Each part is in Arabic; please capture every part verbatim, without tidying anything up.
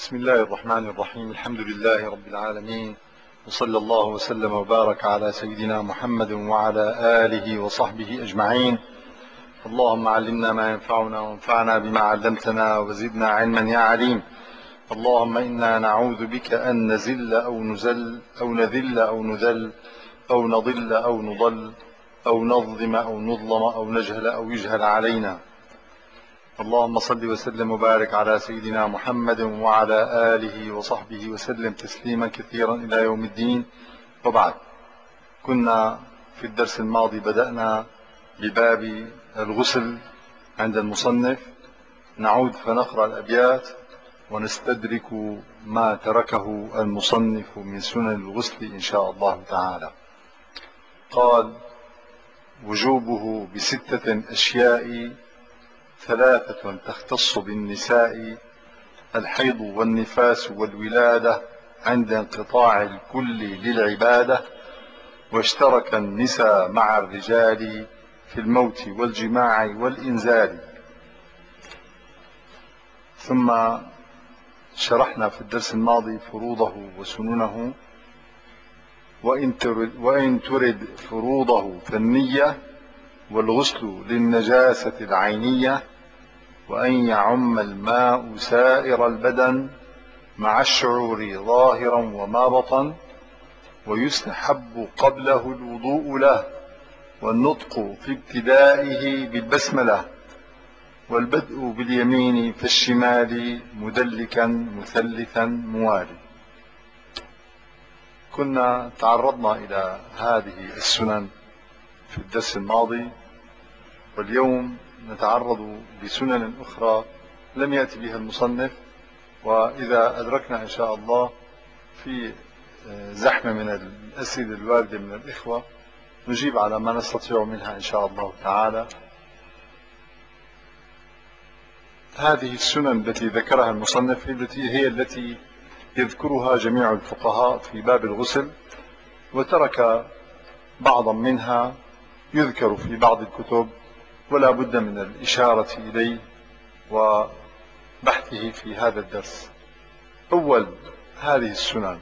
بسم الله الرحمن الرحيم. الحمد لله رب العالمين، وصلى الله وسلم وبارك على سيدنا محمد وعلى آله وصحبه أجمعين. اللهم علمنا ما ينفعنا وانفعنا بما علمتنا وزدنا علما يا عليم. اللهم إنا نعوذ بك أن نزل أو نزل أو نذل أو نذل أو نضل أو نضل أو نظلم أو نظلم أو نجهل أو يجهل علينا. اللهم صل وسلم وبارك على سيدنا محمد وعلى آله وصحبه وسلم تسليما كثيرا إلى يوم الدين. وبعد، كنا في الدرس الماضي بدأنا بباب الغسل عند المصنف. نعود فنقرأ الأبيات ونستدرك ما تركه المصنف من سنن الغسل إن شاء الله تعالى. قال: وجوبه بستة أشياء، ثلاثة تختص بالنساء: الحيض والنفاس والولادة عند انقطاع الكل للعبادة، واشترك النساء مع الرجال في الموت والجماع والإنزال. ثم شرحنا في الدرس الماضي فروضه وسننه. وإن ترد, وإن ترد فروضه فالنية، والغسل للنجاسة العينية، وأن يعم الماء سائر البدن مع الشعور ظاهرا وما بطن، ويستحب قبله الوضوء له، والنطق في ابتدائه بالبسملة، والبدء باليمين في الشمال مدلكا مثلثا موالي. كنا تعرضنا إلى هذه السنن في الدرس الماضي، واليوم نتعرض لسنن أخرى لم يأتي بها المصنف، وإذا أدركنا إن شاء الله في زحمة من الأسئلة الواردة من الإخوة نجيب على ما نستطيع منها إن شاء الله تعالى. هذه السنن التي ذكرها المصنف هي التي يذكرها جميع الفقهاء في باب الغسل، وترك بعضا منها يذكر في بعض الكتب ولا بد من الإشارة إليه وبحثه في هذا الدرس. أول هذه السنن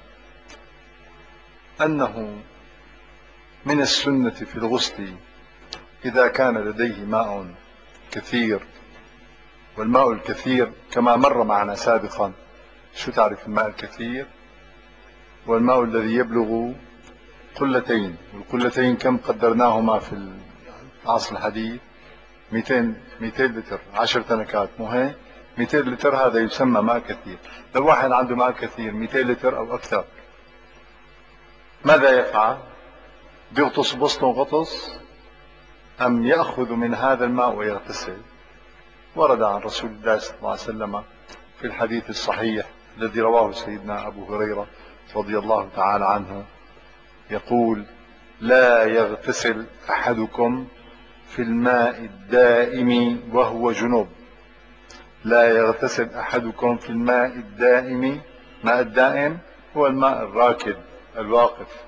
أنه من السنة في الغسل إذا كان لديه ماء كثير، والماء الكثير كما مر معنا سابقا. شو تعرف الماء الكثير؟ والماء الذي يبلغ قلتين، والقلتين كم قدرناهما في العصر الحديث؟ مئتين لتر، عشر تنكات، مو هيك؟ مئتين لتر هذا يسمى ماء كثير. لو واحد عنده ماء كثير مئتين لتر أو أكثر، ماذا يفعل؟ بيغطس بسط غطس أم يأخذ من هذا الماء ويغتسل؟ ورد عن رسول الله صلى الله عليه وسلم في الحديث الصحيح الذي رواه سيدنا أبو هريرة رضي الله تعالى عنه يقول: لا يغتسل أحدكم في الماء الدائم وهو جنوب. لا يغتسل أحدكم في الماء الدائم. ماء الدائم هو الماء الراكد الواقف.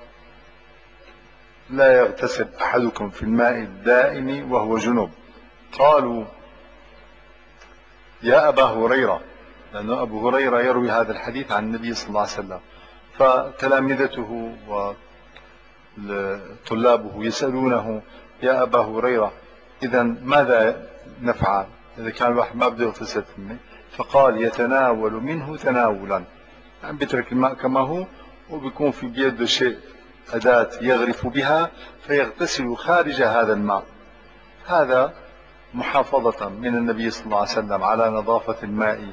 لا يغتسل أحدكم في الماء الدائم وهو جنوب. قالوا: يا أبا هريرة، لأن أبو هريرة يروي هذا الحديث عن النبي صلى الله عليه وسلم، فتلامذته وطلابه يسألونه: يا أبا هريرة، إذا ماذا نفعل إذا كان الواحد ما بده يغتسل في الماء؟ فقال: يتناول منه تناولا، يعني بيترك الماء كما هو وبيكون في بيده شيء، أداة يغرف بها فيغتسل خارج هذا الماء. هذا محافظة من النبي صلى الله عليه وسلم على نظافة الماء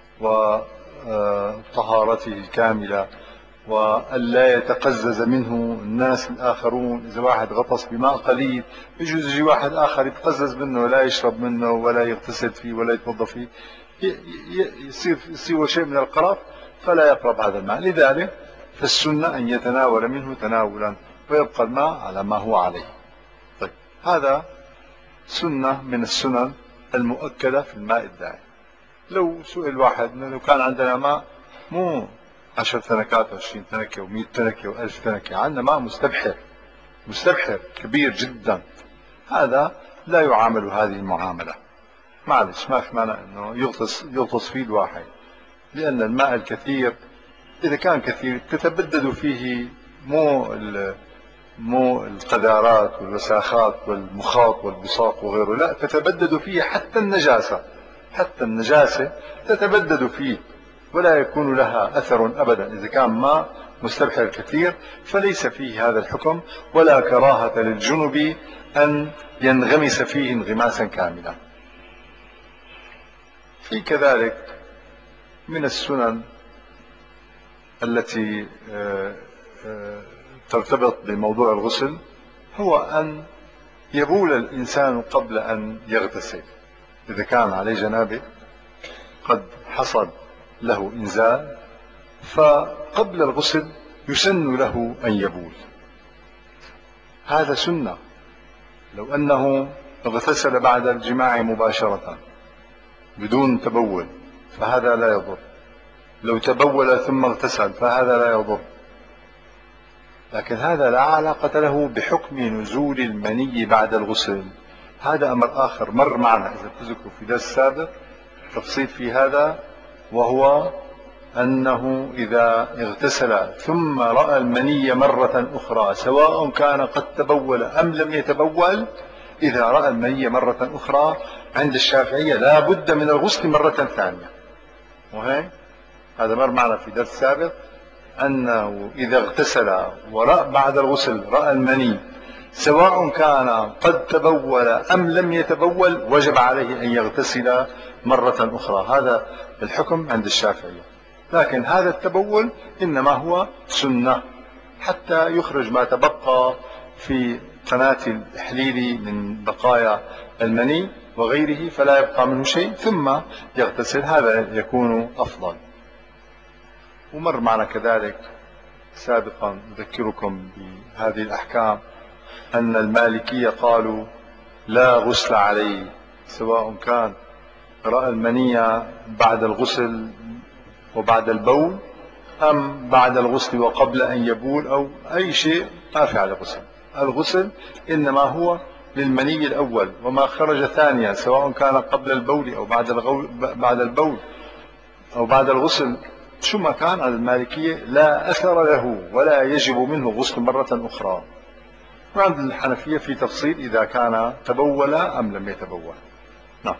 وطهارته الكاملة، وألا يتقزز منه الناس الآخرون. إذا واحد غطس بماء قليل يجوز يجي واحد آخر يتقزز منه ولا يشرب منه ولا يغتسل فيه ولا يتوضا فيه، يصير يصير شيء من القرف، فلا يقرب هذا الماء. لذلك فالسنة أن يتناول منه تناولا ويبقى الماء على ما هو عليه. طيب، هذا سنة من السنن المؤكدة في الماء الدائم. لو سئل واحد لو كان عندنا ماء مو عشر تنكات وعشرين تنكة ومئة تنكة وألف تنكة، عندنا ماء مستبحر مستبحر كبير جدا، هذا لا يعامل هذه المعاملة. معلش، ما في مانع انه يغطس يغطس فيه الواحد، لأن الماء الكثير إذا كان كثير تتبدد فيه مو مو القذارات والوساخات والمخاط والبساط وغيره، لا، تتبدد فيه حتى النجاسة، حتى النجاسة تتبدد فيه ولا يكون لها أثر أبدا إذا كان ماء مستبحر كثير، فليس فيه هذا الحكم، ولا كراهة للجنب أن ينغمس فيه انغماسا كاملا. في كذلك من السنن التي ترتبط بموضوع الغسل هو أن يبول الإنسان قبل أن يغتسل. إذا كان عليه جنابه قد حصل له إنزال، فقبل الغسل يسن له أن يبول، هذا سنة. لو أنه اغتسل بعد الجماع مباشرة بدون تبول فهذا لا يضر، لو تبول ثم اغتسل فهذا لا يضر، لكن هذا لا علاقة له بحكم نزول المني بعد الغسل، هذا أمر آخر مر معنا إذا تذكروا في درس سابق تفصيل في هذا، وهو أنه إذا اغتسل ثم رأى المني مرة أخرى سواء كان قد تبول أم لم يتبول، إذا رأى المني مرة أخرى عند الشافعية لا بد من الغسل مرة ثانية. وهي هذا مر معنا في درس سابق أنه إذا اغتسل ورأى بعد الغسل رأى المني سواء كان قد تبول أم لم يتبول وجب عليه أن يغتسل مرة أخرى، هذا الحكم عند الشافعية. لكن هذا التبول إنما هو سنة حتى يخرج ما تبقى في قناة الإحليل من بقايا المني وغيره فلا يبقى منه شيء ثم يغتسل، هذا يكون أفضل. ومر معنا كذلك سابقا أذكركم بهذه الأحكام أن المالكية قالوا لا غسل عليه سواء كان رأى المني بعد الغسل وبعد البول أم بعد الغسل وقبل أن يبول أو أي شيء، ما في على غسل. الغسل إنما هو للمني الأول، وما خرج ثانيا سواء كان قبل البول أو بعد بعد البول أو بعد الغسل شو ما كان على المالكية لا أثر له ولا يجب منه غسل مرة أخرى. وعند الحنفية في تفصيل إذا كان تبول أم لم يتبول. نعم.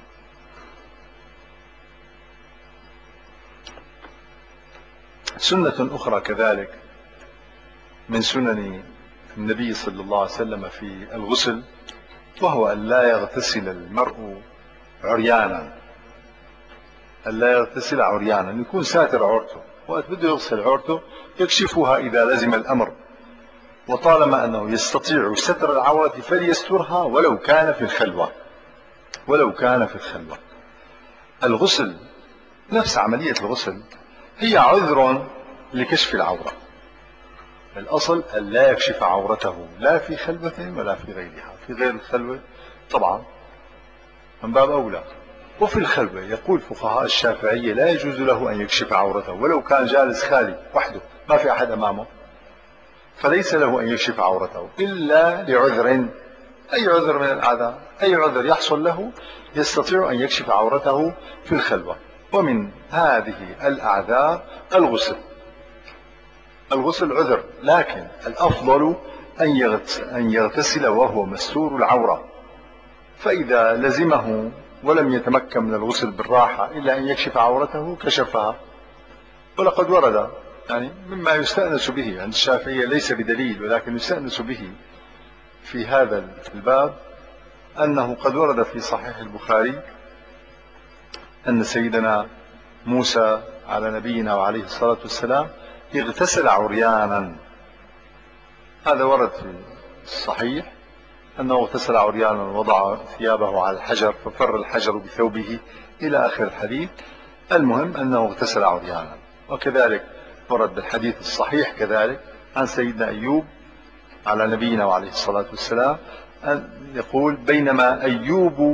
سنة أخرى كذلك من سنن النبي صلى الله عليه وسلم في الغسل وهو أن لا يغتسل المرء عريانا، أن لا يغتسل عريانا، يكون ساتر عورته، وقت بده يغسل عورته يكشفها إذا لزم الأمر، وطالما أنه يستطيع ستر العورة فليسترها ولو كان في الخلوة، ولو كان في الخلوة. الغسل نفس عملية الغسل هي عذر لكشف العورة، الأصل أن لا يكشف عورته لا في خلوة ولا في غيرها، في غير الخلوة طبعا من باب أولى، وفي الخلوة يقول فقهاء الشافعية لا يجوز له أن يكشف عورته ولو كان جالس خالي وحده ما في أحد أمامه، فليس له أن يكشف عورته إلا لعذر، أي عذر من الأعذار، أي عذر يحصل له يستطيع أن يكشف عورته في الخلوة، ومن هذه الأعذار الغسل. الغسل عذر، لكن الأفضل أن يغتسل وهو مستور العورة، فإذا لزمه ولم يتمكن من الغسل بالراحة إلا أن يكشف عورته كشفها. ولقد ورد يعني مما يستأنس به عند الشافعية ليس بدليل ولكن يستأنس به في هذا الباب أنه قد ورد في صحيح البخاري أن سيدنا موسى على نبينا وعليه الصلاة والسلام اغتسل عريانا، هذا ورد في الصحيح أنه اغتسل عريانا ووضع ثيابه على الحجر ففر الحجر بثوبه إلى آخر الحديث. المهم أنه اغتسل عريانا. وكذلك ورد بالحديث الصحيح كذلك عن سيدنا أيوب على نبينا وعليه الصلاة والسلام أن يقول بينما أيوب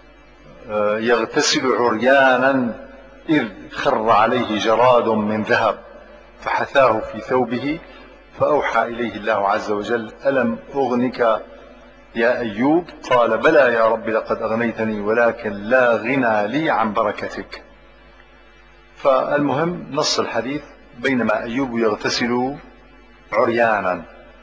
يغتسل عريانا إذ خر عليه جراد من ذهب فحثاه في ثوبه فأوحى إليه الله عز وجل ألم أغنك يا أيوب؟ قال بلى يا رب لقد أغنيتني ولكن لا غنى لي عن بركتك. فالمهم نص الحديث: بينما أيوب يغتسل عريانا.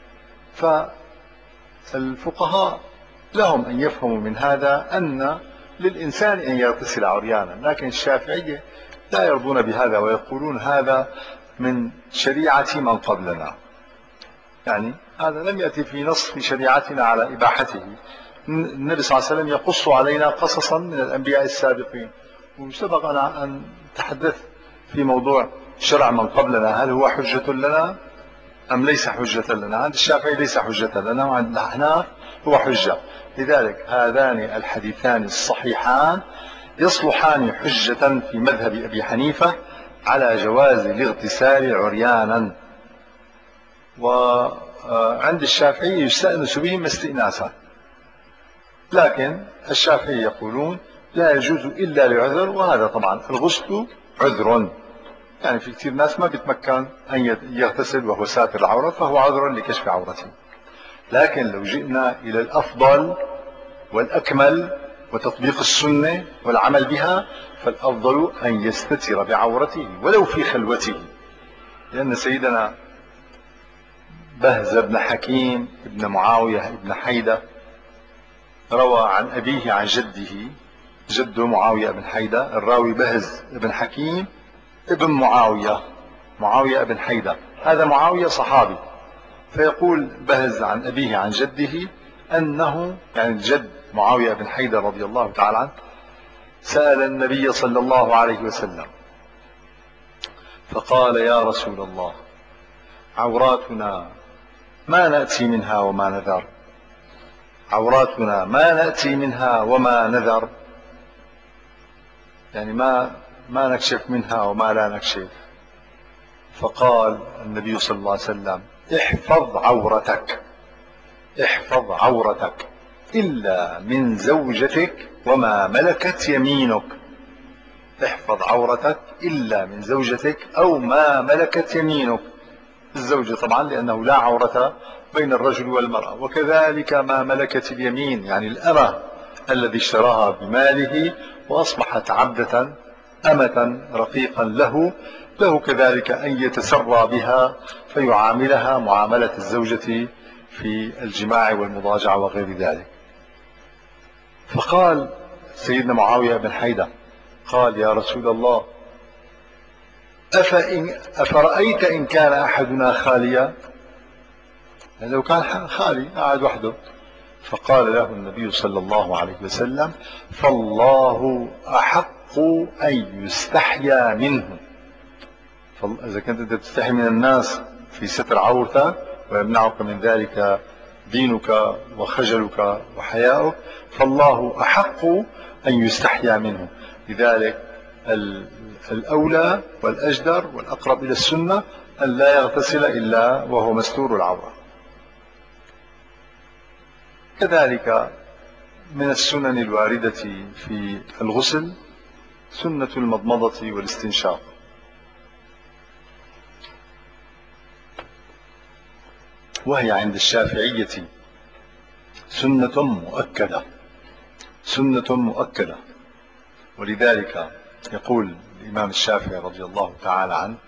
فالفقهاء لهم أن يفهموا من هذا أن للإنسان أن يغتسل عريانا، لكن الشافعية لا يرضون بهذا ويقولون هذا من شريعة من قبلنا، يعني هذا لم يأتي في نص في شريعتنا على إباحته. النبي صلى الله عليه وسلم يقص علينا قصصا من الأنبياء السابقين، وسبق أنا أن تحدث في موضوع شرع من قبلنا هل هو حجة لنا أم ليس حجة لنا. عند الشافعي ليس حجة لنا، وعند الأحناف هو حجة. لذلك هذان الحديثان الصحيحان يصلحان حجة في مذهب أبي حنيفة على جواز الاغتسال عريانا، وعند الشافعي يستأنس بهما استئناسا، لكن الشافعي يقولون لا يجوز إلا لعذر، وهذا طبعا الغسل عذر، يعني في كثير ناس ما بيتمكن أن يغتسل وهو ساتر العورة فهو عذر لكشف عورته. لكن لو جئنا إلى الأفضل والأكمل وتطبيق السنة والعمل بها، فالأفضل أن يستتر بعورته ولو في خلوته، لأن سيدنا بهز بن حكيم ابن معاوية ابن حيدة روى عن أبيه عن جده، جده معاوية بن حيدة، الراوي بهز بن حكيم ابن معاوية، معاوية بن حيدة، هذا معاوية صحابي. فيقول بهز عن أبيه عن جده أنه، يعني الجد معاوية بن حيدة رضي الله تعالى عنه، سأل النبي صلى الله عليه وسلم فقال: يا رسول الله، عوراتنا ما نأتي منها وما نذر، عوراتنا ما نأتي منها وما نذر، يعني ما ما نكشف منها وما لا نكشف. فقال النبي صلى الله عليه وسلم: احفظ عورتك، احفظ عورتك إلا من زوجتك وما ملكت يمينك، احفظ عورتك إلا من زوجتك أو ما ملكت يمينك. الزوجة طبعا لأنه لا عورة بين الرجل والمرأة، وكذلك ما ملكت اليمين يعني الأمة الذي اشتراها بماله وأصبحت عبدة أمة رقيقا له، له كذلك أن يتسرى بها فيعاملها معاملة الزوجة في الجماع والمضاجعة وغير ذلك. فقال سيدنا معاوية بن حيدة قال: يا رسول الله، أفإن أفرأيت إن كان أحدنا خاليا، يعني لو كان خالي قاعد وحده. فقال له النبي صلى الله عليه وسلم: فالله أحق أن يستحيا منه. إذا كنت أنت تستحي من الناس في ستر عورتك ويمنعك من ذلك دينك وخجلك وحياؤك، فالله أحق أن يستحيا منه. لذلك الأولى والأجدر والأقرب إلى السنة أن لا يغتسل إلا وهو مستور العورة. كذلك من السنن الواردة في الغسل سنة المضمضة والاستنشاق، وهي عند الشافعية سنة مؤكدة، سنة مؤكدة. ولذلك يقول الإمام الشافعي رضي الله تعالى عنه: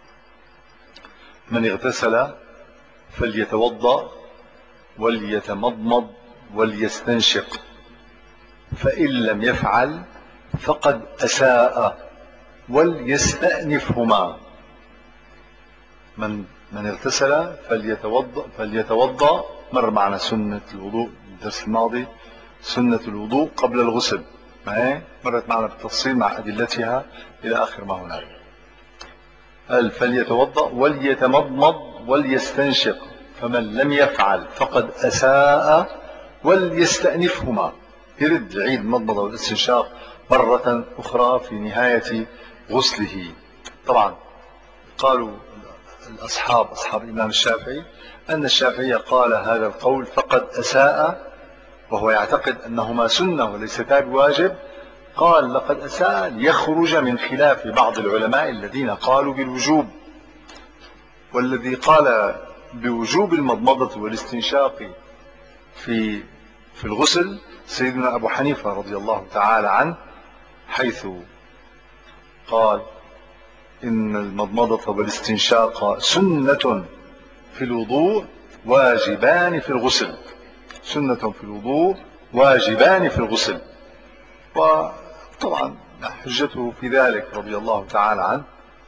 من اغتسل فليتوضأ وليتمضمض وليستنشق، فإن لم يفعل فقد أساء وليستأنفهما. من من اغتسل فليتوضأ فليتوضأ مر معنا سنة الوضوء الدرس الماضي، سنة الوضوء قبل الغسل، ما هي مرت معنا بالتفصيل مع أدلتها إلى آخر ما هناك. قال: فليتوضأ وليتمضمض وليستنشق، فمن لم يفعل فقد أساء وليستأنفهما، يرد يعيد المضمضة والاستنشاق مرة أخرى في نهاية غسله. طبعا قالوا الأصحاب أصحاب الإمام الشافعي أن الشافعي قال هذا القول فقد أساء وهو يعتقد أنهما سنة وليستا بواجب، قال لقد أساء ليخرج من خلاف بعض العلماء الذين قالوا بالوجوب. والذي قال بوجوب المضمضة والاستنشاق في في الغسل سيدنا أبو حنيفة رضي الله تعالى عنه، حيث قال: إن المضمضة والاستنشاق سنة في الوضوء واجبان في الغسل، سنة في الوضوء واجبان في الغسل. وطبعا حجته في ذلك رضي الله تعالى عنه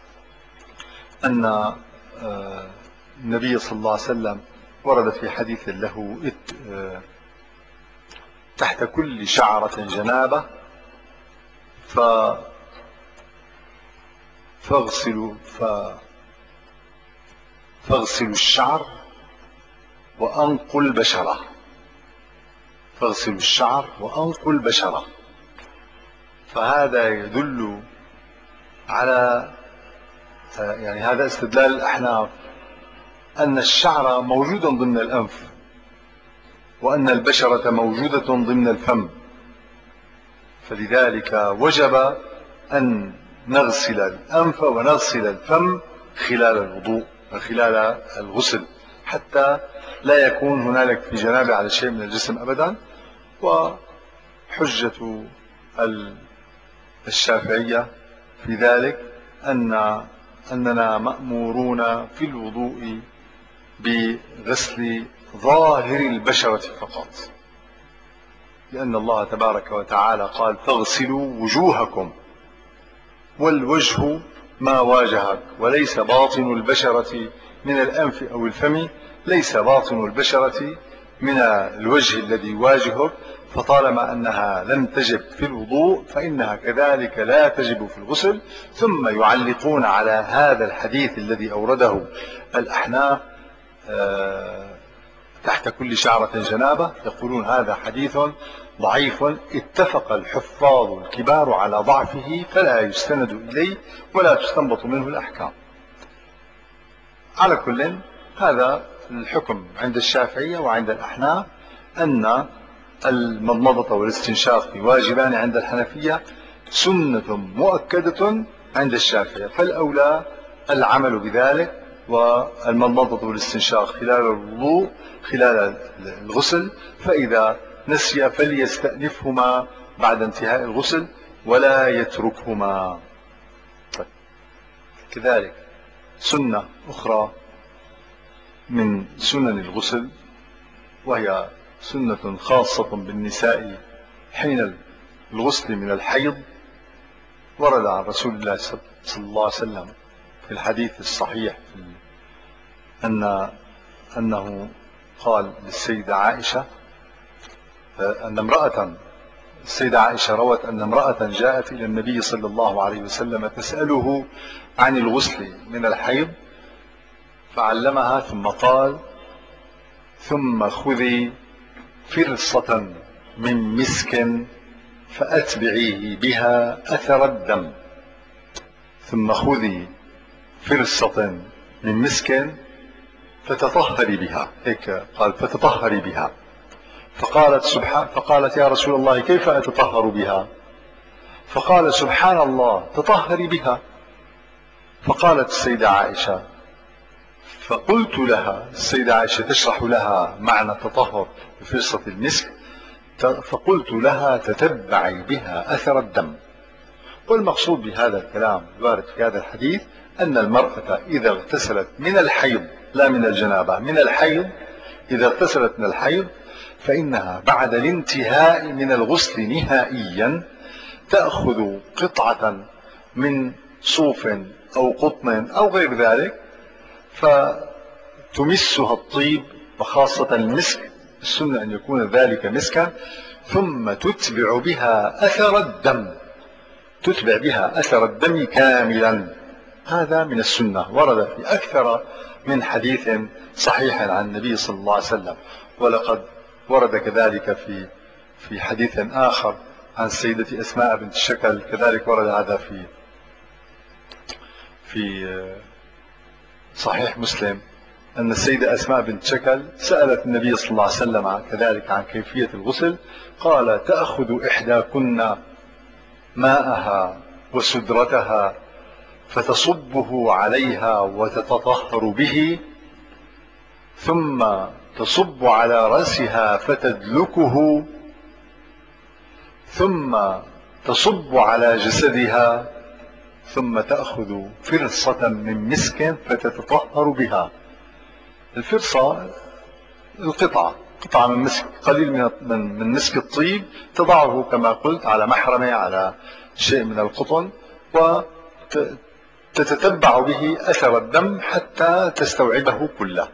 أن النبي صلى الله عليه وسلم ورد في حديث له تحت كل شعرة جنابة فاغسلوا فاغسلوا الشعر وأنقوا البشرة، فاغسلوا الشعر وأنقوا البشرة. فهذا يدل على يعني هذا استدلال الأحناف أن الشعر موجود ضمن الأنف وأن البشرة موجودة ضمن الفم، فلذلك وجب أن نغسل الأنف ونغسل الفم خلال الوضوء وخلال الغسل حتى لا يكون هنالك في جنابة على شيء من الجسم أبدا. وحجة الشافعية في ذلك أن أننا مأمورون في الوضوء بغسل ظاهر البشرة فقط، لأن الله تبارك وتعالى قال فاغسلوا وجوهكم، والوجه ما واجهك، وليس باطن البشرة من الأنف أو الفم، ليس باطن البشرة من الوجه الذي يواجهك. فطالما أنها لم تجب في الوضوء فإنها كذلك لا تجب في الغسل. ثم يعلقون على هذا الحديث الذي أورده الأحناف تحت كل شعرة جنابة، يقولون هذا حديث ضعيف اتفق الحفاظ الكبار على ضعفه فلا يستند إليه ولا تستنبط منه الأحكام. على كل هذا الحكم عند الشافعية وعند الأحناف أن المضمضة والاستنشاق واجبان عند الحنفية، سنة مؤكدة عند الشافعية، فالأولى العمل بذلك. والمضمضة والاستنشاق خلال الوضوء خلال الغسل، فإذا نسي فليستأنفهما بعد انتهاء الغسل ولا يتركهما. طيب. كذلك سنة أخرى من سنن الغسل وهي سنة خاصة بالنساء حين الغسل من الحيض، ورد عن رسول الله صلى الله عليه وسلم في الحديث الصحيح أن أنه قال للسيدة عائشة أن امرأة السيدة عائشة روت أن امرأة جاءت إلى النبي صلى الله عليه وسلم تسأله عن الغسل من الحيض، فعلمها ثم قال ثم خذي فرصة من مسك فأتبعيه بها أثر الدم، ثم خذي فرصة من مسك فتطهري بها، هيك قال فتطهري بها. فقالت سبحان فقالت يا رسول الله كيف أتطهر بها؟ فقال سبحان الله تطهري بها. فقالت السيدة عائشة فقلت لها، السيدة عائشة تشرح لها معنى التطهر بفرصة المسك، فقلت لها تتبعي بها أثر الدم. والمقصود بهذا الكلام الوارد في هذا الحديث أن المرأة إذا اغتسلت من الحيض لا من الجنابة، من الحيض، إذا اغتسلت من الحيض فإنها بعد الانتهاء من الغسل نهائيا تأخذ قطعة من صوف أو قطن أو غير ذلك فتمسها الطيب وخاصة المسك، السنة أن يكون ذلك مسكا، ثم تتبع بها أثر الدم، تتبع بها أثر الدم كاملا. هذا من السنة، ورد في أكثر من حديث صحيح عن النبي صلى الله عليه وسلم. ولقد ورد كذلك في في حديث آخر عن سيدة أسماء بنت الشكل، كذلك ورد هذا في في صحيح مسلم، أن السيدة أسماء بنت شكل سألت النبي صلى الله عليه وسلم كذلك عن كيفية الغسل، قال تأخذ إحداكن ماءها وسدرتها فتصبه عليها وتتطهر به، ثم تصب على رأسها فتدلكه، ثم تصب على جسدها ثم تأخذ فرصة من مسك فتتطهر بها. الفرصة القطعة قطعة من مسك، قليل من من مسك الطيب، تضعه كما قلت على محرمة، على شيء من القطن، وتتتبع به أثر الدم حتى تستوعبه كله.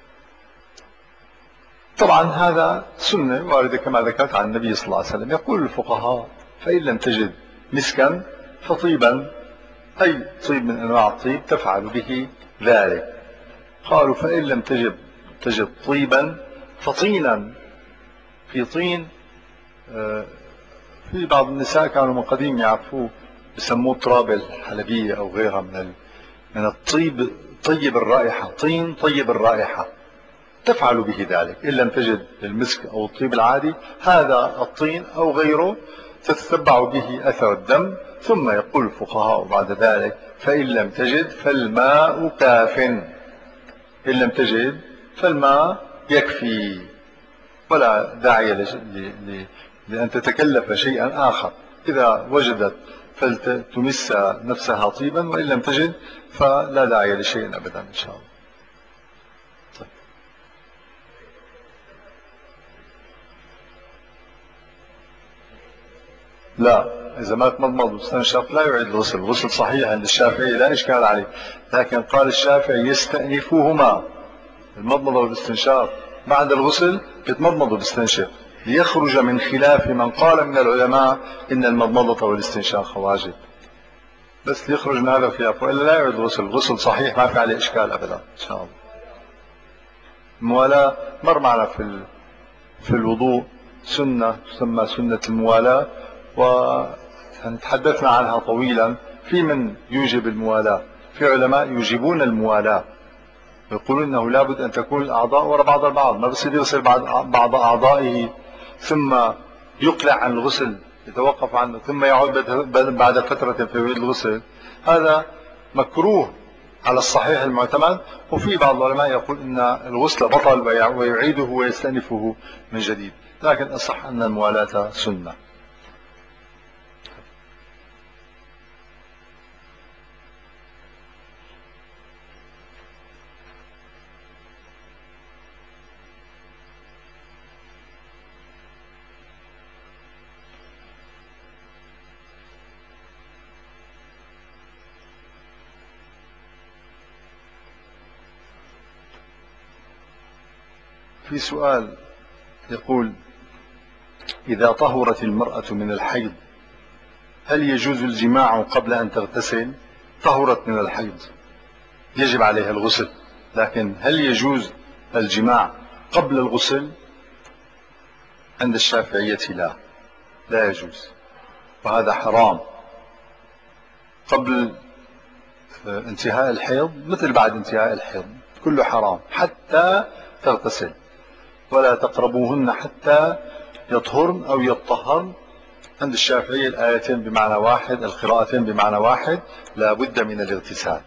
طبعا هذا سنة واردة كما ذكرت عن النبي صلى الله عليه وسلم. يقول الفقهاء: فإن لم تجد مسكا فطيبا، أي طيب من أنواع الطيب تفعل به ذلك. قالوا: فإن لم تجد تجد طيبا فطينا. في طين، في بعض النساء كانوا من قديم يعرفوه، يسموه تراب الحلبية أو غيرها من من الطيب طيب الرائحة، طين طيب الرائحة، تفعل به ذلك. إن لم تجد المسك أو الطيب العادي، هذا الطين أو غيره تتتبع به أثر الدم. ثم يقول الفقهاء بعد ذلك: فإن لم تجد فالماء كاف. إن لم تجد فالماء يكفي، ولا داعي لأن تتكلف شيئا آخر. إذا وجدت فلتمس نفسها طيبا، وإن لم تجد فلا داعي لشيء أبدا إن شاء الله. طيب. لا، إذا ما تمضمض واستنشق لا يعيد الغسل. الغسل صحيح عند الشافعي لا إشكال عليه، لكن قال الشافعي: يستأنفهما، المضمضة والاستنشاق بعد الغسل يتمضمض ويستنشق، ليخرج من خلاف من قال من العلماء إن المضمضة والاستنشاق واجب. بس ليخرج من هذا الخلاف، وإلا لا يعيد الغسل. الغسل صحيح ما في عليه إشكال أبدا إن شاء الله. الموالاة مر معنا في في الوضوء سنة تسمى سنة الموالاة، وتحدثنا عنها طويلا. في من يوجب الموالاة، في علماء يوجبون الموالاة، يقولون انه لابد ان تكون الاعضاء وراء بعض البعض، ما بصير يغسل بعض اعضائه ثم يقلع عن الغسل، يتوقف عنه ثم يعود بعد فترة في الغسل. هذا مكروه على الصحيح المعتمد. وفي بعض العلماء يقول ان الغسل بطل ويعيده ويستأنفه من جديد، لكن الصح ان الموالاة سنة. في سؤال يقول: إذا طهرت المرأة من الحيض هل يجوز الجماع قبل أن تغتسل؟ طهرت من الحيض يجب عليها الغسل، لكن هل يجوز الجماع قبل الغسل؟ عند الشافعية لا، لا يجوز، وهذا حرام. قبل انتهاء الحيض مثل بعد انتهاء الحيض كله حرام حتى تغتسل. ولا تقربوهن حتى يطهرن أو يطهرن. عند الشافعية الآيتين بمعنى واحد، القراءتين بمعنى واحد، لا بد من الاغتسال.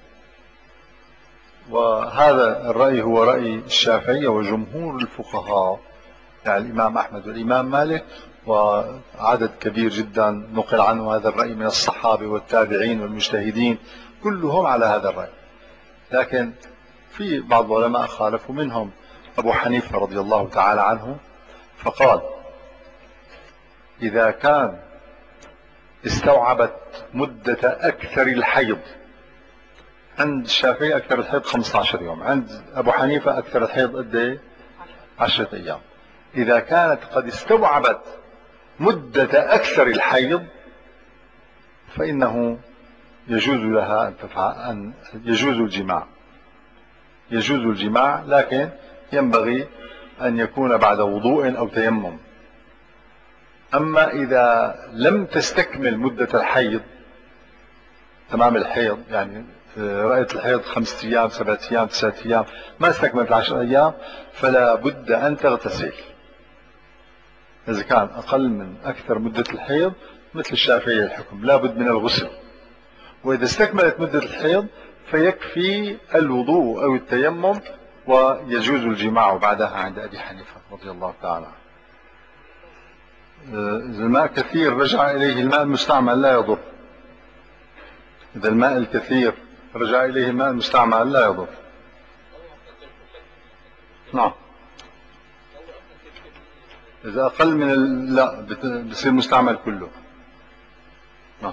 وهذا الرأي هو رأي الشافعية وجمهور الفقهاء، يعني الإمام أحمد والإمام مالك وعدد كبير جدا نقل عنه هذا الرأي من الصحابة والتابعين والمجتهدين، كلهم على هذا الرأي. لكن في بعض العلماء خالفوا، منهم أبو حنيفة رضي الله تعالى عنه، فقال: إذا كان استوعبت مدة أكثر الحيض، عند الشافعي أكثر الحيض خمسة عشر يوم، عند أبو حنيفة أكثر الحيض قد ايه؟ عشرة أيام. إذا كانت قد استوعبت مدة أكثر الحيض فإنه يجوز لها أن تفعل أن يجوز الجماع، يجوز الجماع، لكن ينبغي أن يكون بعد وضوء أو تيمم. أما إذا لم تستكمل مدة الحيض، تمام الحيض، يعني رأيت الحيض خمسة أيام سبعة أيام تسعة أيام ما استكملت عشر أيام، فلا بد أن تغتسل. إذا كان أقل من أكثر مدة الحيض مثل الشافعية الحكم لا بد من الغسل. وإذا استكملت مدة الحيض فيكفي الوضوء أو التيمم، ويجوز الجماع بعدها عند أبي حنيفة رضي الله تعالى. إذا الماء كثير رجع إليه الماء المستعمل لا يضر. إذا الماء الكثير رجع إليه الماء المستعمل لا يضر. نعم. إذا أقل من ال... لا بصير مستعمل كله. نعم.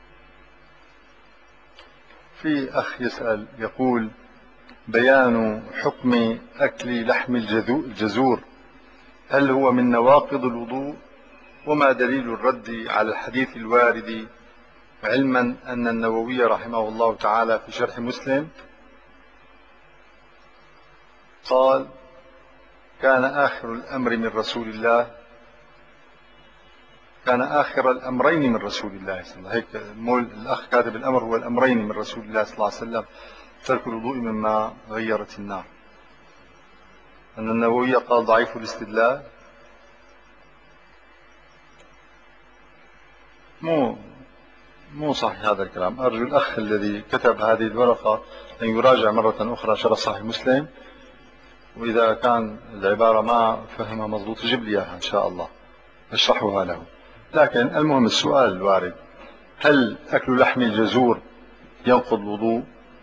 في أخ يسأل يقول بيان حكم أكل لحم الجزور هل هو من نواقض الوضوء، وما دليل الرد على الحديث الوارد، علما أن النووي رحمه الله تعالى في شرح مسلم قال كان آخر الأمر من رسول الله كان آخر الأمرين من رسول الله صلى الله عليه وسلم. هيك مول الأخ كاتب الأمر هو الأمرين من رسول الله صلى الله عليه وسلم ترك الوضوء مما غيرت النار. أن النووي قال ضعيف الاستدلال، مو مو صحيح هذا الكلام. أرجو الأخ الذي كتب هذه الورقة أن يراجع مرة أخرى شرح صحيح مسلم، وإذا كان العبارة ما فهمها مضبوط يجيب لي إياها إن شاء الله أشرحها له. لكن المهم السؤال الوارد هل أكل لحم الجزور ينقض الوضوء؟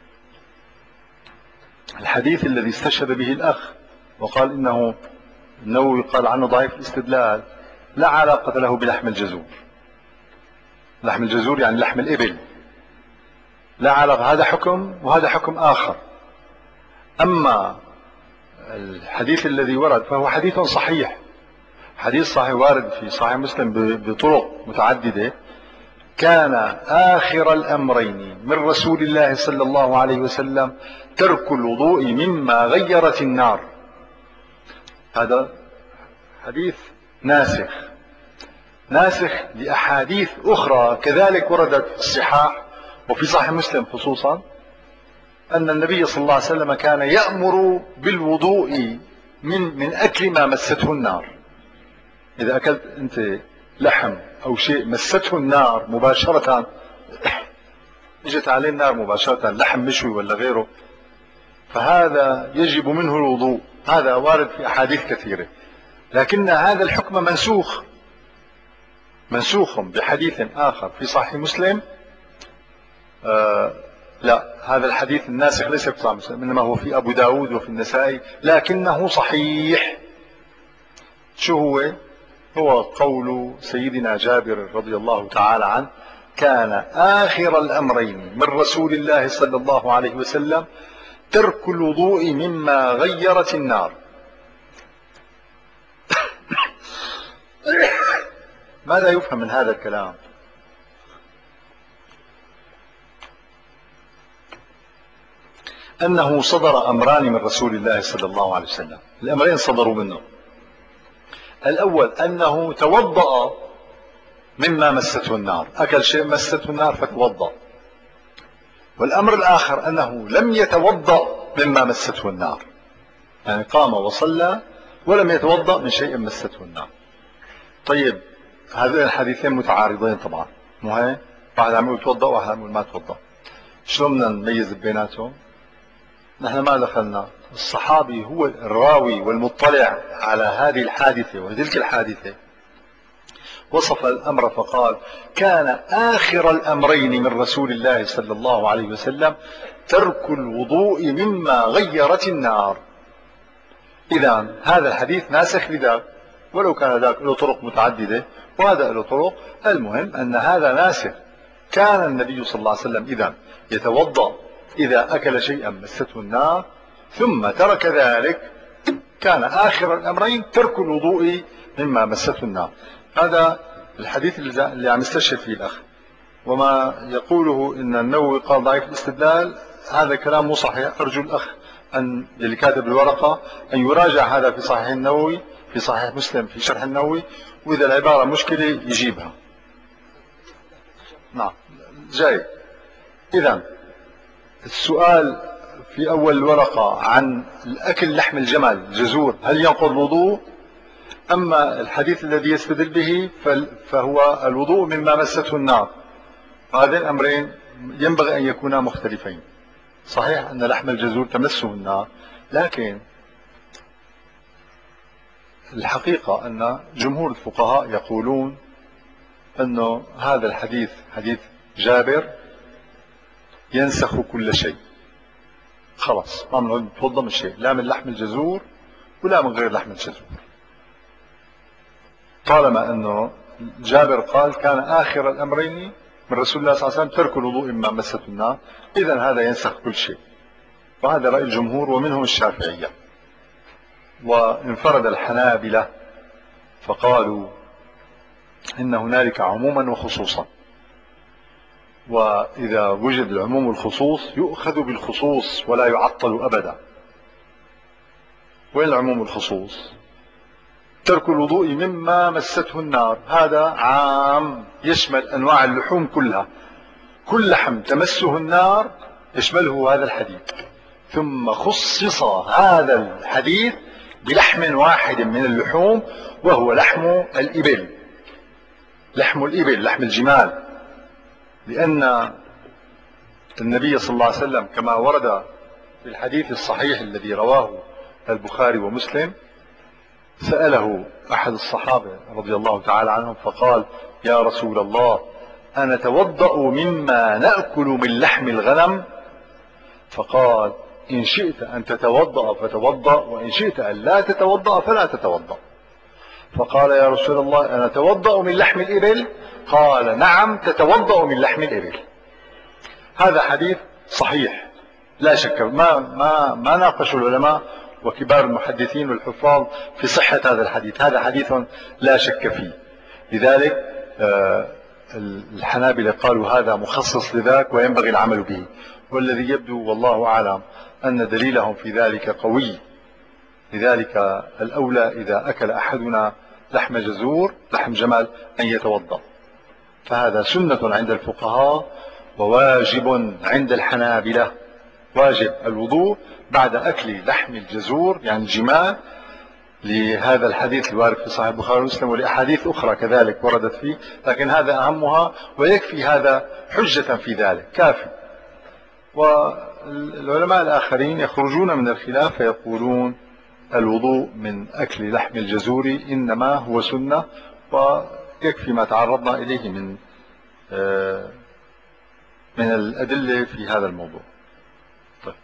الحديث الذي استشهد به الأخ وقال إنه النووي قال عنه ضعيف الاستدلال لا علاقة له بلحم الجزور. لحم الجزور يعني لحم الإبل، لا علاقة، هذا حكم وهذا حكم آخر. أما الحديث الذي ورد فهو حديث صحيح، حديث صحيح وارد في صحيح مسلم بطرق متعددة. كان آخر الأمرين من رسول الله صلى الله عليه وسلم ترك الوضوء مما غيرت النار. هذا حديث ناسخ ناسخ لأحاديث أخرى كذلك وردت في الصحاح وفي صحيح مسلم خصوصا أن النبي صلى الله عليه وسلم كان يأمر بالوضوء من من أكل ما مسته النار. إذا أكلت أنت لحم أو شيء مسته النار مباشرة، اجت عليه النار مباشرة، لحم مشوي ولا غيره، فهذا يجب منه الوضوء. هذا وارد في أحاديث كثيرة، لكن هذا الحكم منسوخ منسوخ بحديث آخر في صحيح مسلم. آه لا، هذا الحديث الناسخ ليس في صحيح مسلم، إنما هو في أبو داود وفي النسائي، لكنه صحيح. شو هو؟ هو قول سيدنا جابر رضي الله تعالى عنه كان آخر الأمرين من رسول الله صلى الله عليه وسلم ترك الوضوء مما غيرت النار. ماذا يفهم من هذا الكلام؟ أنه صدر أمران من رسول الله صلى الله عليه وسلم. الأمرين صدروا منه. الأول أنه توضأ مما مسته النار، أكل شيء مسته النار فتوضأ. والأمر الآخر أنه لم يتوضأ مما مسته النار، يعني قام وصلى ولم يتوضأ من شيء مسته النار. طيب هذين الحديثين متعارضين طبعا، مو هيك؟ واحد عم يقول توضأ وواحد عم يقول ما توضأ. شلون بدنا نميز بيناتهم؟ نحن ما دخلنا، الصحابي هو الراوي والمطلع على هذه الحادثة وتلك الحادثة، وصف الأمر فقال كان آخر الأمرين من رسول الله صلى الله عليه وسلم ترك الوضوء مما غيرت النار. إذن هذا الحديث ناسخ لذاك، ولو كان ذاك له طرق متعددة وهذا له طرق، المهم أن هذا ناسخ. كان النبي صلى الله عليه وسلم إذن يتوضأ إذا أكل شيئا مسته النار، ثم ترك ذلك. كان آخر الأمرين ترك الوضوء مما مسته النار. هذا الحديث اللي عم يستشهد فيه الأخ. وما يقوله إن النووي قال ضعيف الاستدلال هذا كلام مو صحيح. أرجو الأخ أن اللي كاتب الورقة أن يراجع هذا في صحيح النووي، في صحيح مسلم، في شرح النووي، وإذا العبارة مشكلة يجيبها. نعم جاي. إذن السؤال في أول الورقة عن الأكل لحم الجمل الجزور هل ينقض الوضوء؟ أما الحديث الذي يستدل به فهو الوضوء مما مسته النار. هذين الأمرين ينبغي أن يكونا مختلفين. صحيح أن لحم الجزور تمسه النار، لكن الحقيقة أن جمهور الفقهاء يقولون أنه هذا الحديث حديث جابر ينسخ كل شيء. خلاص ما بنعود نتوضا من شيء، لا من لحم الجزور ولا من غير لحم الجزور، طالما انه جابر قال كان اخر الامرين من رسول الله صلى الله عليه وسلم ترك الوضوء مما مسته النار، اذا هذا ينسخ كل شيء. وهذا راي الجمهور ومنهم الشافعيه. وانفرد الحنابلة فقالوا إن هنالك عموما وخصوصا، وإذا وجد العموم والخصوص يؤخذ بالخصوص ولا يعطل أبدا. وين العموم والخصوص؟ ترك الوضوء مما مسته النار هذا عام يشمل أنواع اللحوم كلها، كل لحم تمسه النار يشمله هذا الحديث. ثم خصص هذا الحديث بلحم واحد من اللحوم وهو لحم الإبل، لحم الإبل، لحم الجمال، لأن النبي صلى الله عليه وسلم كما ورد في الحديث الصحيح الذي رواه البخاري ومسلم سأله أحد الصحابة رضي الله تعالى عنهم فقال: يا رسول الله أنتوضأ مما نأكل من لحم الغنم؟ فقال: إن شئت أن تتوضأ فتوضأ، وإن شئت أن لا تتوضأ فلا تتوضأ. فقال: يا رسول الله أنا أتوضأ من لحم الإبل؟ قال: نعم تتوضأ من لحم الإبل. هذا حديث صحيح لا شك، ما ما ما ناقش العلماء وكبار المحدثين والحفاظ في صحة هذا الحديث، هذا حديث لا شك فيه. لذلك الحنابلة قالوا هذا مخصص لذاك وينبغي العمل به، والذي يبدو والله أعلم أن دليلهم في ذلك قوي. لذلك الأولى إذا أكل أحدنا لحم جزور لحم جمال أن يتوضأ، فهذا سنة عند الفقهاء وواجب عند الحنابلة. واجب الوضوء بعد أكل لحم الجزور يعني الجمال، لهذا الحديث الوارد في صحيح البخاري ومسلم ولأحاديث أخرى كذلك وردت فيه، لكن هذا أهمها ويكفي هذا حجة في ذلك كافي. والعلماء الآخرين يخرجون من الخلاف فيقولون الوضوء من أكل لحم الجزور إنما هو سنة، ويكفي ما تعرضنا إليه من من الأدلة في هذا الموضوع. طيب.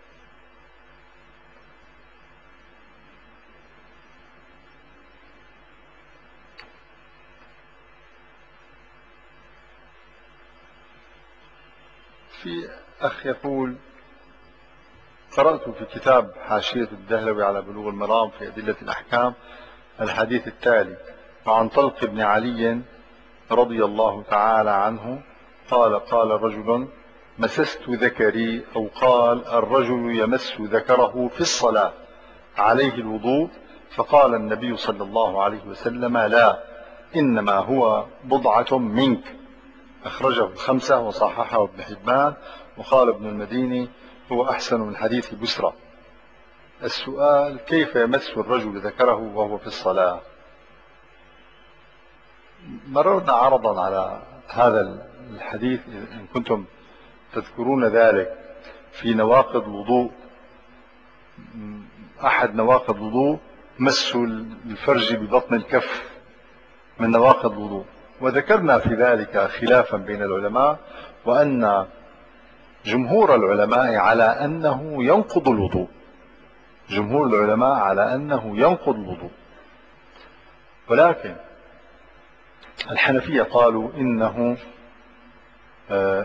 في أخ يقول: قرأت في كتاب حاشية الدهلوي على بلوغ المرام في أدلة الأحكام الحديث التالي: وعن طلق بن علي رضي الله تعالى عنه قال: قال رجل: مسست ذكري، أو قال الرجل يمس ذكره في الصلاة عليه الوضوء؟ فقال النبي صلى الله عليه وسلم: لا، إنما هو بضعة منك. أخرجه الخمسة وصححه ابن حبان، وقال ابن المديني هو أحسن من حديث بسرى. السؤال: كيف يمس الرجل ذكره وهو في الصلاة؟ مررنا عرضا على هذا الحديث إن كنتم تذكرون ذلك في نواقض الوضوء. أحد نواقض الوضوء مس الفرج ببطن الكف من نواقض الوضوء، وذكرنا في ذلك خلافا بين العلماء، وأن جمهور العلماء على أنه ينقض الوضوء، جمهور العلماء على أنه ينقض الوضوء، ولكن الحنفية قالوا إنه آآ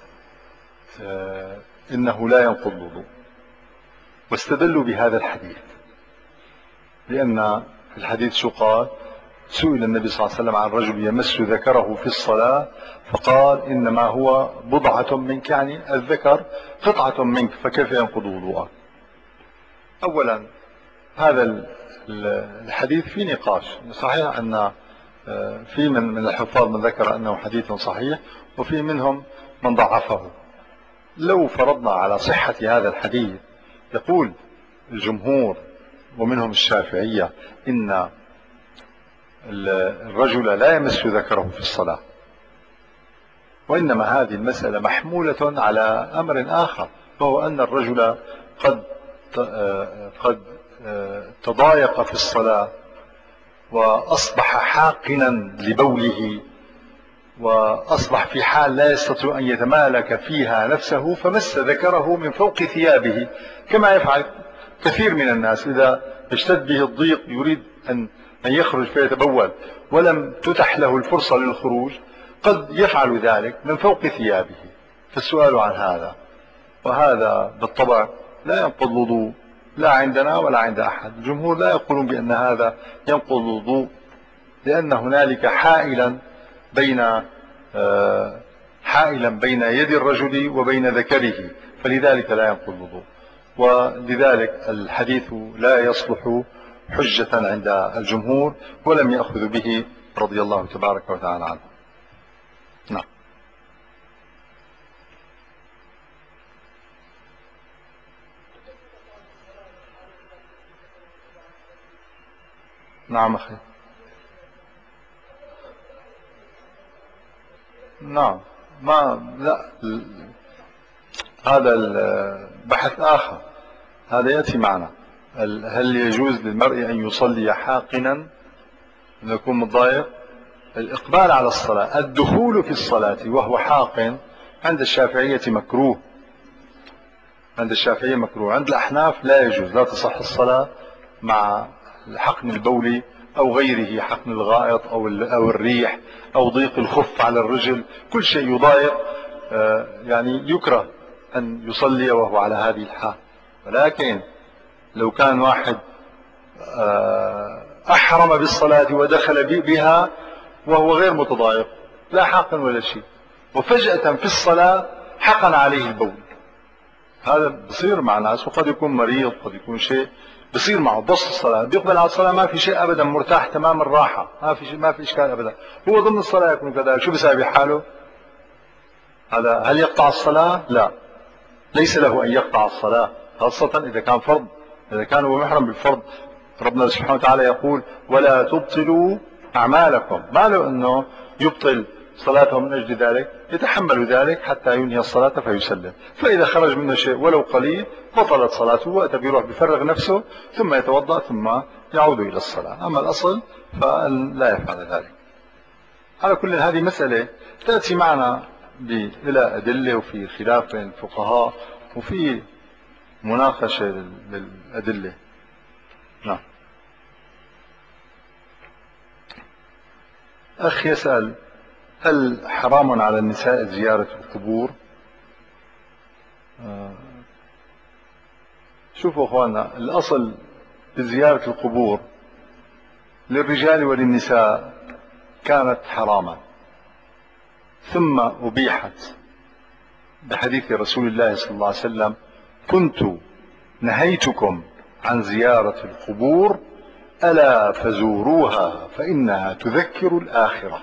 آآ إنه لا ينقض الوضوء، واستدلوا بهذا الحديث، لأن في الحديث شو قال؟ سئل النبي صلى الله عليه وسلم عن رجل يمس ذكره في الصلاة فقال: إنما هو بضعة منك، يعني الذكر قطعة منك، فكيف ينقض وضوءك؟ أولا هذا الحديث في نقاش، صحيح أن في من من الحفاظ من ذكر أنه حديث صحيح، وفي منهم من ضعفه. لو فرضنا على صحة هذا الحديث يقول الجمهور ومنهم الشافعية إن الرجل لا يمس ذكره في الصلاة، وإنما هذه المسألة محمولة على أمر آخر، وهو أن الرجل قد قد تضايق في الصلاة وأصبح حاقنا لبوله وأصبح في حال لا يستطيع أن يتمالك فيها نفسه فمس ذكره من فوق ثيابه، كما يفعل كثير من الناس إذا اشتد به الضيق يريد أن أن يخرج فيتبول ولم تتح له الفرصة للخروج قد يفعل ذلك من فوق ثيابه. فالسؤال عن هذا، وهذا بالطبع لا ينقض الوضوء لا عندنا ولا عند أحد. الجمهور لا يقولون بأن هذا ينقض الوضوء، لأن هنالك حائلا بين حائلا بين يد الرجل وبين ذكره، فلذلك لا ينقض الوضوء، ولذلك الحديث لا يصلح حجة عند الجمهور ولم يأخذ به رضي الله تبارك وتعالى عنه. نعم. نعم أخي. نعم. ما لا هذا البحث آخر، هذا يأتي معنا. هل يجوز للمرء أن يصلي حاقنا أن يكون متضايق؟ الإقبال على الصلاة، الدخول في الصلاة وهو حاق عند الشافعية مكروه، عند الشافعية مكروه، عند الأحناف لا يجوز، لا تصح الصلاة مع حقن البول أو غيره، حقن الغائط أو أو الريح أو ضيق الخف على الرجل، كل شيء يضايق يعني يكره أن يصلي وهو على هذه الحال. ولكن لو كان واحد أحرم بالصلاة ودخل بها وهو غير متضايق لا حقن ولا شيء، وفجأة في الصلاة حقن عليه البول، هذا بصير مع ناس، وقد يكون مريض قد يكون شيء بصير معه بص الصلاة بيقبل على الصلاة ما في شيء أبدا، مرتاح تمام الراحة، ما في شيء، ما في إشكال أبدا، هو ضمن الصلاة يكون كذلك، شو بيساوي بحاله؟ هذا هل يقطع الصلاة؟ لا، ليس له أن يقطع الصلاة، خاصة إذا كان فرض، إذا كان هو محرم بالفرض. ربنا سبحانه وتعالى يقول ولا تبطلوا أعمالكم، ما له أنه يبطل صلاته من أجل ذلك، يتحمل ذلك حتى ينهي الصلاة فيسلم، فإذا خرج منه شيء ولو قليل بطلت صلاته، وقت بيروح بفرغ نفسه ثم يتوضأ ثم يعود إلى الصلاة. أما الأصل فلا يفعل ذلك. على كل هذه مسألة تأتي معنا إلى أدلة، وفي خلاف بين الفقهاء وفي مناقشة للأدلة. نعم. أخ يسأل هل حرام على النساء زيارة القبور؟ آه شوفوا أخوانا، الأصل بزيارة القبور للرجال وللنساء كانت حراما، ثم أبيحت بحديث رسول الله صلى الله عليه وسلم كنت نهيتكم عن زيارة القبور ألا فزوروها فإنها تذكر الآخرة.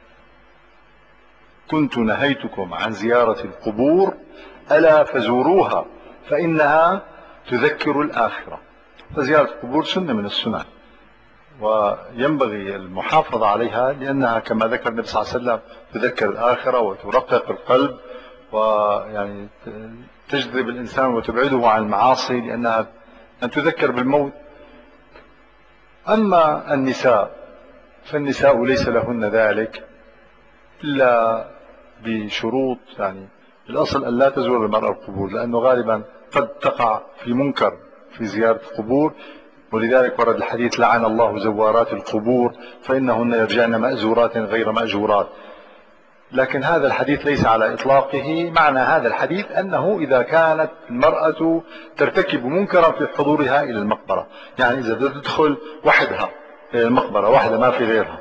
كنت نهيتكم عن زيارة القبور ألا فزوروها فإنها تذكر الآخرة. فزيارة القبور سنة من السنن وينبغي المحافظة عليها، لأنها كما ذكر النبي صلى الله عليه وسلم تذكر الآخرة وترقق القلب، ويعني تجذب الإنسان وتبعده عن المعاصي، لأنها أن تذكر بالموت. أما النساء فالنساء ليس لهن ذلك إلا بشروط، يعني الأصل أن لا تزور المرأة القبور، لأنه غالبا قد تقع في منكر في زيارة القبور، ولذلك ورد الحديث لعن الله زوارات القبور فإنهن يرجعن مأزورات غير مأجورات. لكن هذا الحديث ليس على إطلاقه، معنى هذا الحديث أنه إذا كانت المرأة ترتكب منكرا في حضورها إلى المقبرة، يعني إذا تدخل وحدها إلى المقبرة وحدها ما في غيرها،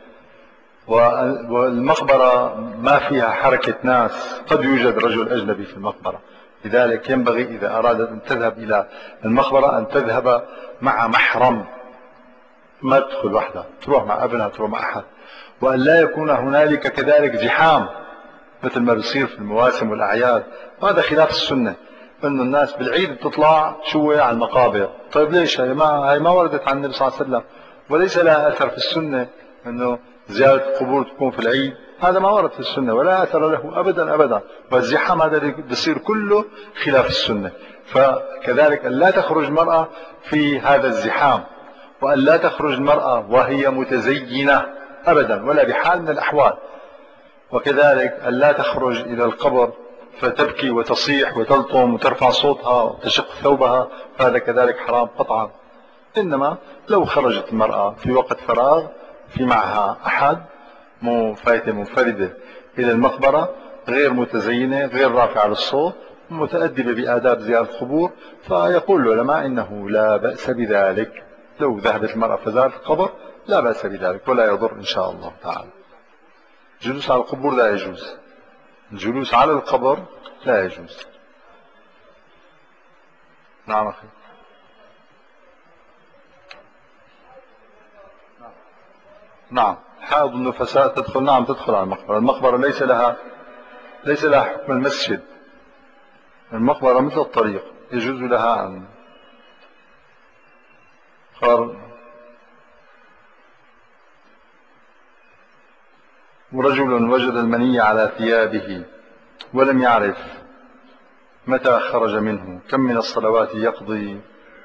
والمقبرة ما فيها حركة ناس، قد يوجد رجل أجنبي في المقبرة، لذلك ينبغي إذا أرادت أن تذهب إلى المقبرة أن تذهب مع محرم، ما تدخل وحدها، تروح مع ابنها تروح مع أحد، وأن لا يكون هنالك كذلك زحام مثل ما بيصير في المواسم والأعياد، وهذا خلاف السنة، أن الناس بالعيد بتطلع شوية على المقابر. طيب ليش؟ هي ما هي ما وردت عن النبي صلى الله عليه وسلم، وليس لها أثر في السنة أنه زيارة القبور تكون في العيد، هذا ما ورد في السنة ولا أثر له أبدا أبدا، والزحام هذا بيصير كله خلاف السنة. فكذلك أن لا تخرج المرأة في هذا الزحام، وأن لا تخرج المرأة وهي متزينة أبدا ولا بحال من الأحوال، وكذلك ألا تخرج إلى القبر فتبكي وتصيح وتلطم وترفع صوتها وتشق ثوبها، فهذا كذلك حرام قطعا. إنما لو خرجت المرأة في وقت فراغ في معها أحد، مو فايتة منفردة إلى المقبرة، غير متزينة غير رافعة للصوت، متأدبة بآداب زيارة القبور، فيقول العلماء إنه لا بأس بذلك. لو ذهبت المرأة فزارت القبر لا بأس بذلك ولا يضر إن شاء الله تعالى. الجلوس على القبور لا يجوز، الجلوس على القبر لا يجوز. نعم أخي. نعم، حائض النفساء تدخل، نعم تدخل على المقبرة. المقبرة ليس لها ليس لها حكم المسجد. المقبرة مثل الطريق يجوز لها أن قال رجل وجد المني على ثيابه ولم يعرف متى خرج منه، كم من الصلوات يقضي؟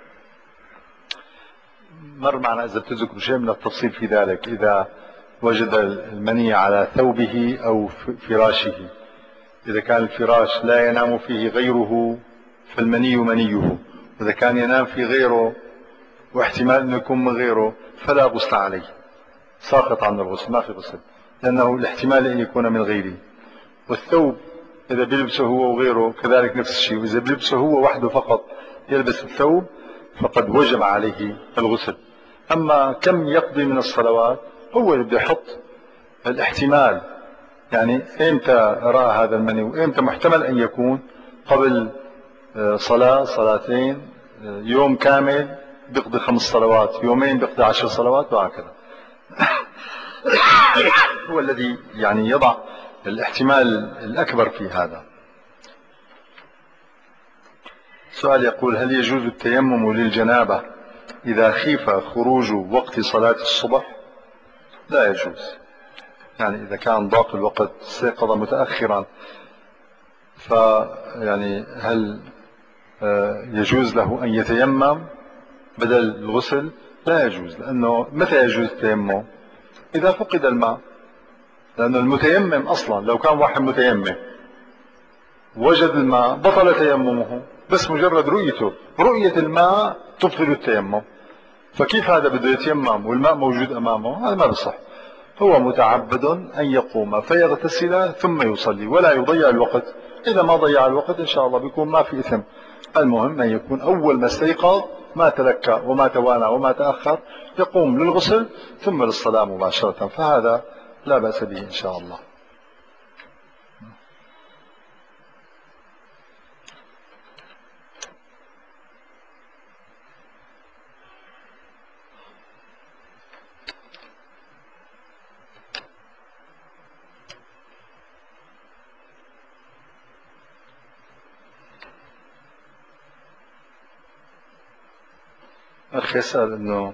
مر معنا إذا بتذكر شيء من التفصيل في ذلك. إذا وجد المني على ثوبه أو فراشه، إذا كان الفراش لا ينام فيه غيره فالمني منيه، وإذا كان ينام في غيره واحتمال أن يكون من غيره فلا غسل عليه، ساقط عن الغسل، ما في غسل، لأنه الاحتمال أن يكون من غيره. والثوب إذا بيلبسه هو وغيره كذلك نفس الشيء، وإذا بيلبسه هو وحده فقط يلبس الثوب فقد وجب عليه الغسل. أما كم يقضي من الصلوات هو اللي بده يحط الاحتمال، يعني إمتى رأى هذا المني وإمتى محتمل أن يكون قبل صلاة صلاتين، يوم كامل بيقضي خمس صلوات، يومين بيقضي عشر صلوات وهكذا. هو الذي يعني يضع الاحتمال الأكبر في هذا. سؤال يقول: هل يجوز التيمم للجنابة إذا خيف خروج وقت صلاة الصبح؟ لا يجوز. يعني إذا كان ضاق الوقت استيقظ متأخرا، فيعني هل يجوز له أن يتيمم بدل الغسل؟ لا يجوز. لأنه متى يجوز التيمم؟ إذا فقد الماء. لأن المتيمم أصلا لو كان واحد متيمم وجد الماء بطل تيممه، بس مجرد رؤيته رؤية الماء تبطل التيمم. فكيف هذا بده يتيمم والماء موجود أمامه؟ هذا ما بصح. هو متعبد أن يقوم فيغتسل ثم يصلي ولا يضيع الوقت. إذا ما ضيع الوقت إن شاء الله بيكون ما في إثم. المهم أن يكون أول ما استيقظ ما تلكى وما توانى وما تأخر يقوم للغسل ثم للصلاة مباشرة، فهذا لا بأس به إن شاء الله. أخي يسأل أنه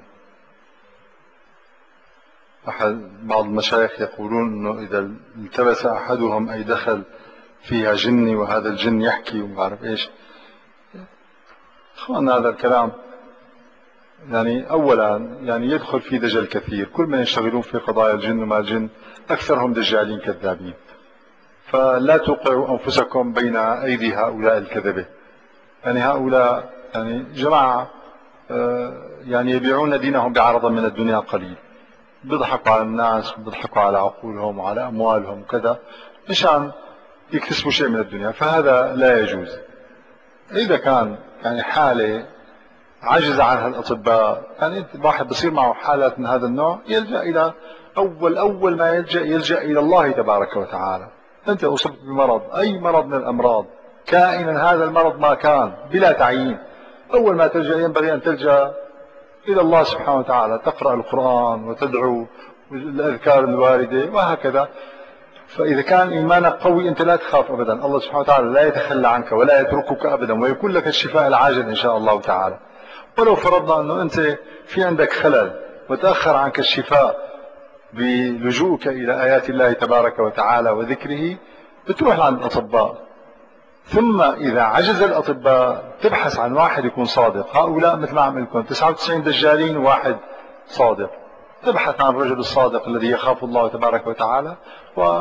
أحد بعض المشايخ يقولون أنه إذا التبس أحدهم أي دخل فيها جني وهذا الجن يحكي وما أعرف إيش. أخوانا هذا الكلام يعني أولا يعني يدخل في دجل كثير. كل من يشتغلون في قضايا الجن وما الجن أكثرهم دجالين كذابين، فلا توقعوا أنفسكم بين أيدي هؤلاء الكذبة. يعني هؤلاء يعني جماعة يعني يبيعون دينهم بعرض من الدنيا قليل، بيضحكوا على الناس وبيضحكوا على عقولهم وعلى أموالهم وكذا مشان يكتسبوا شيء من الدنيا، فهذا لا يجوز. إذا كان يعني حالة عجز عنها الأطباء، يعني واحد بصير معه حالات من هذا النوع يلجأ إلى أول أول ما يلجأ يلجأ إلى الله تبارك وتعالى. أنت أصبت بمرض، أي مرض من الأمراض كائنا هذا المرض ما كان بلا تعيين، أول ما تلجأ ينبغي أن تلجأ إلى الله سبحانه وتعالى، تقرأ القرآن وتدعو الأذكار الواردة وهكذا. فإذا كان إيمانك قوي أنت لا تخاف أبدا، الله سبحانه وتعالى لا يتخلى عنك ولا يتركك أبدا ويكون لك الشفاء العاجل إن شاء الله تعالى. ولو فرضنا أنه أنت في عندك خلل وتأخر عنك الشفاء بلجوءك إلى آيات الله تبارك وتعالى وذكره، بتروح عند الأطباء، ثم إذا عجز الأطباء تبحث عن واحد يكون صادق. هؤلاء مثل ما عم لكم تسعة وتسعين دجالين وواحد صادق، تبحث عن الرجل الصادق الذي يخاف الله تبارك وتعالى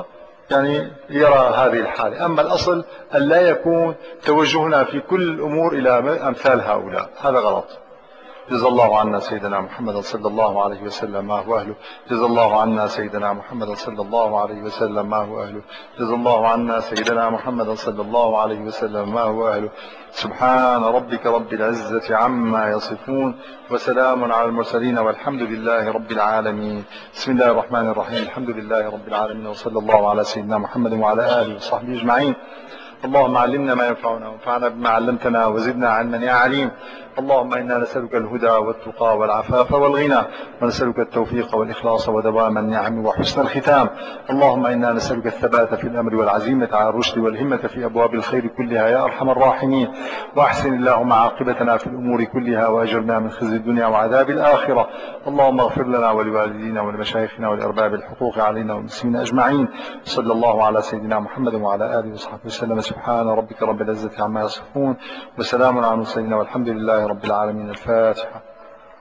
يعني يرى هذه الحالة. أما الأصل أن لا يكون توجهنا في كل الأمور إلى أمثال هؤلاء، هذا غلط. جزا الله عنا سيدنا محمد صلى الله عليه وسلم ما هو أهله. جزا الله عنا سيدنا محمد صلى الله عليه وسلم ما هو أهله. جزا الله عنا سيدنا محمد صلى الله عليه وسلم ما هو أهله. سبحان ربك رب العزة عما يصفون، وسلام على المرسلين، والحمد لله رب العالمين. بسم الله الرحمن الرحيم. الحمد لله رب العالمين، وصلى الله على سيدنا محمد وعلى آله وصحبه أجمعين. اللهم علمنا ما ينفعنا وانفعنا بما علمتنا وزدنا علما يا عليم. اللهم إنا نسألك الهدى والتقى والعفاف والغنى، ونسألك التوفيق والإخلاص ودوام النعم وحسن الختام. اللهم إنا نسألك الثبات في الأمر والعزيمة على الرشد والهمة في أبواب الخير كلها يا أرحم الراحمين. وأحسن اللهم عاقبتنا في الأمور كلها، وأجرنا من خزي الدنيا وعذاب الآخرة. اللهم اغفر لنا ولوالدينا ولمشايخنا ولأرباب الحقوق علينا والمسلمين أجمعين. صلى الله على سيدنا محمد وعلى آله وصحبه وسلم. سبحان ربك رب العزة عما يصفون، وسلام على المرسلين، والحمد لله رب العالمين. الفاتحة.